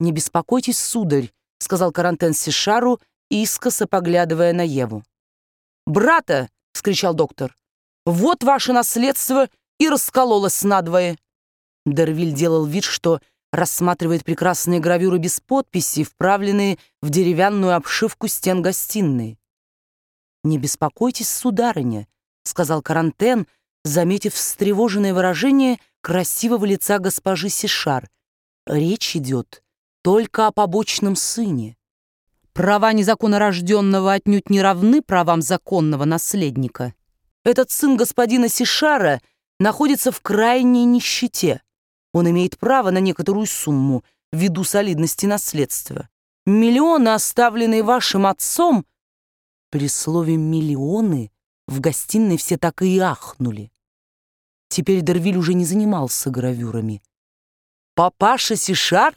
«Не беспокойтесь, сударь», — сказал Карантен Сишару, искоса поглядывая на Еву. «Брата!» — вскричал доктор. «Вот ваше наследство и раскололось надвое». Дервиль делал вид, что рассматривает прекрасные гравюры без подписи, вправленные в деревянную обшивку стен гостиной. «Не беспокойтесь, сударыня», — сказал Карантен, заметив встревоженное выражение красивого лица госпожи Сишар. «Речь идет только о побочном сыне. Права незаконнорожденного отнюдь не равны правам законного наследника. Этот сын господина Сишара находится в крайней нищете. Он имеет право на некоторую сумму ввиду солидности наследства. Миллионы, оставленные вашим отцом...» При слове «миллионы» в гостиной все так и ахнули. Теперь Дервиль уже не занимался гравюрами. «Папаша Сишар?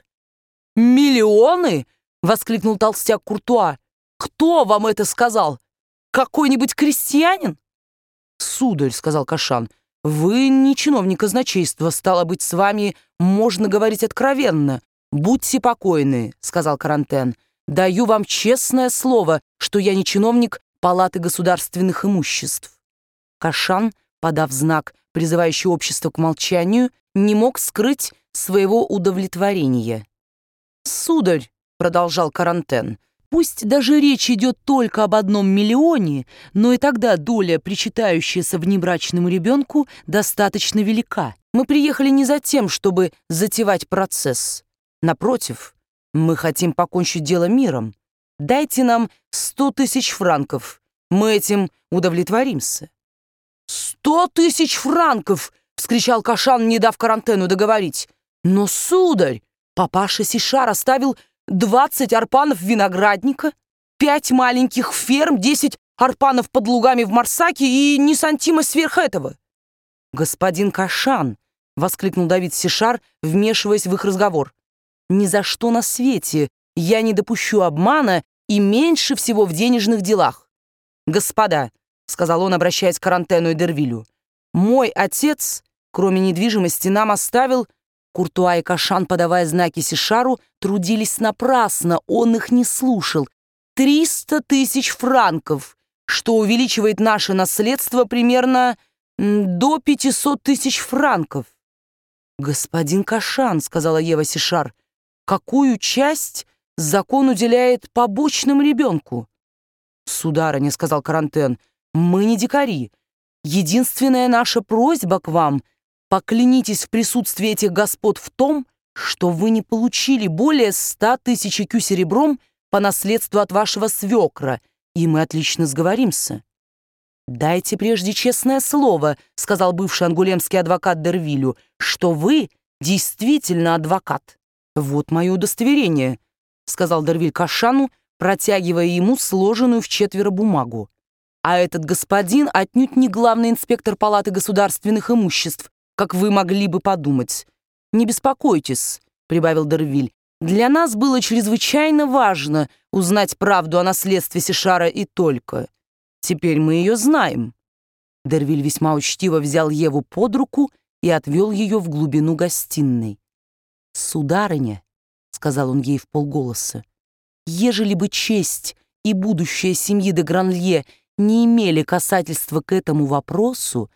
Миллионы?» — воскликнул толстяк Куртуа. «Кто вам это сказал? Какой-нибудь крестьянин?» «Сударь», — сказал Кашан, — «вы не чиновник казначейства, стало быть, с вами можно говорить откровенно». «Будьте покойны», — сказал Карантен. «Даю вам честное слово, что я не чиновник Палаты государственных имуществ». Кашан, подав знак, призывающий общество к молчанию, не мог скрыть своего удовлетворения. «Сударь», — продолжал Карантен, — «пусть даже речь идет только об 1 миллионе, но и тогда доля, причитающаяся внебрачному ребенку, достаточно велика. Мы приехали не за тем, чтобы затевать процесс. Напротив, мы хотим покончить дело миром. Дайте нам 100 000 франков. Мы этим удовлетворимся». «100 000 франков!» — вскричал Кашан, не дав Карантену договорить. «Но, сударь, папаша Сишар оставил 20 арпанов виноградника, 5 маленьких ферм, 10 арпанов под лугами в Марсаке и ни сантима сверх этого». «Господин Кашан!» — воскликнул Давид Сишар, вмешиваясь в их разговор. «Ни за что на свете я не допущу обмана и меньше всего в денежных делах. Господа, — сказал он, обращаясь к Карантену и Дервилю, — мой отец, кроме недвижимости, нам оставил...» Куртуа и Кашан, подавая знаки Сишару, трудились напрасно, он их не слушал. 300 000 франков, что увеличивает наше наследство примерно до 500 000 франков. «Господин Кашан, — сказала Ева Сишар, — какую часть закон уделяет побочному ребенку?» «Сударыня, — сказал Карантен, — мы не дикари. Единственная наша просьба к вам — поклянитесь в присутствии этих господ в том, что вы не получили более 100 000 кю серебром по наследству от вашего свекра, и мы отлично сговоримся». «Дайте прежде честное слово, — сказал бывший ангулемский адвокат Дервилю, — что вы действительно адвокат». «Вот мое удостоверение, — сказал Дервиль Кашану, протягивая ему сложенную в 4 бумагу. «А этот господин отнюдь не главный инспектор Палаты государственных имуществ, как вы могли бы подумать. Не беспокойтесь, — прибавил Дервиль, — для нас было чрезвычайно важно узнать правду о наследстве Сишара и только. Теперь мы ее знаем». Дервиль весьма учтиво взял Еву под руку и отвел ее в глубину гостиной. «Сударыня, — сказал он ей вполголоса, — ежели бы честь и будущее семьи де Гранлье не имели касательства к этому вопросу,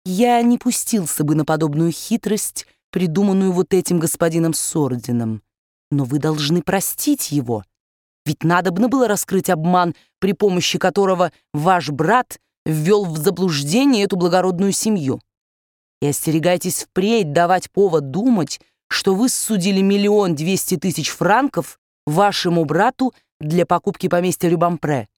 я не пустился бы на подобную хитрость, придуманную вот этим господином с орденом. Но вы должны простить его. Ведь надобно было раскрыть обман, при помощи которого ваш брат ввел в заблуждение эту благородную семью. И остерегайтесь впредь давать повод думать, что вы ссудили 1 200 000 франков вашему брату для покупки поместья Рюбампре».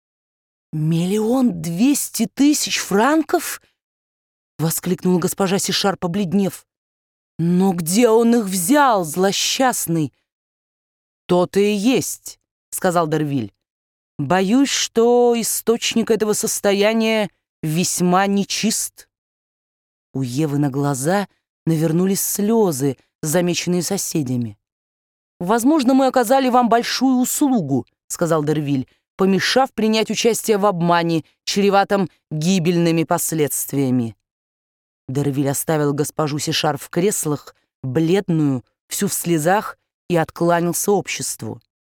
«1 200 000 франков?» — воскликнула госпожа Сишар, побледнев. «Но где он их взял, злосчастный?» «То-то и есть», — сказал Дервиль. «Боюсь, что источник этого состояния весьма нечист». У Евы на глаза навернулись слезы, замеченные соседями. «Возможно, мы оказали вам большую услугу, — сказал Дервиль, — помешав принять участие в обмане, чреватом гибельными последствиями». Дервиль оставил госпожу Сишар в креслах, бледную, всю в слезах, и откланялся обществу.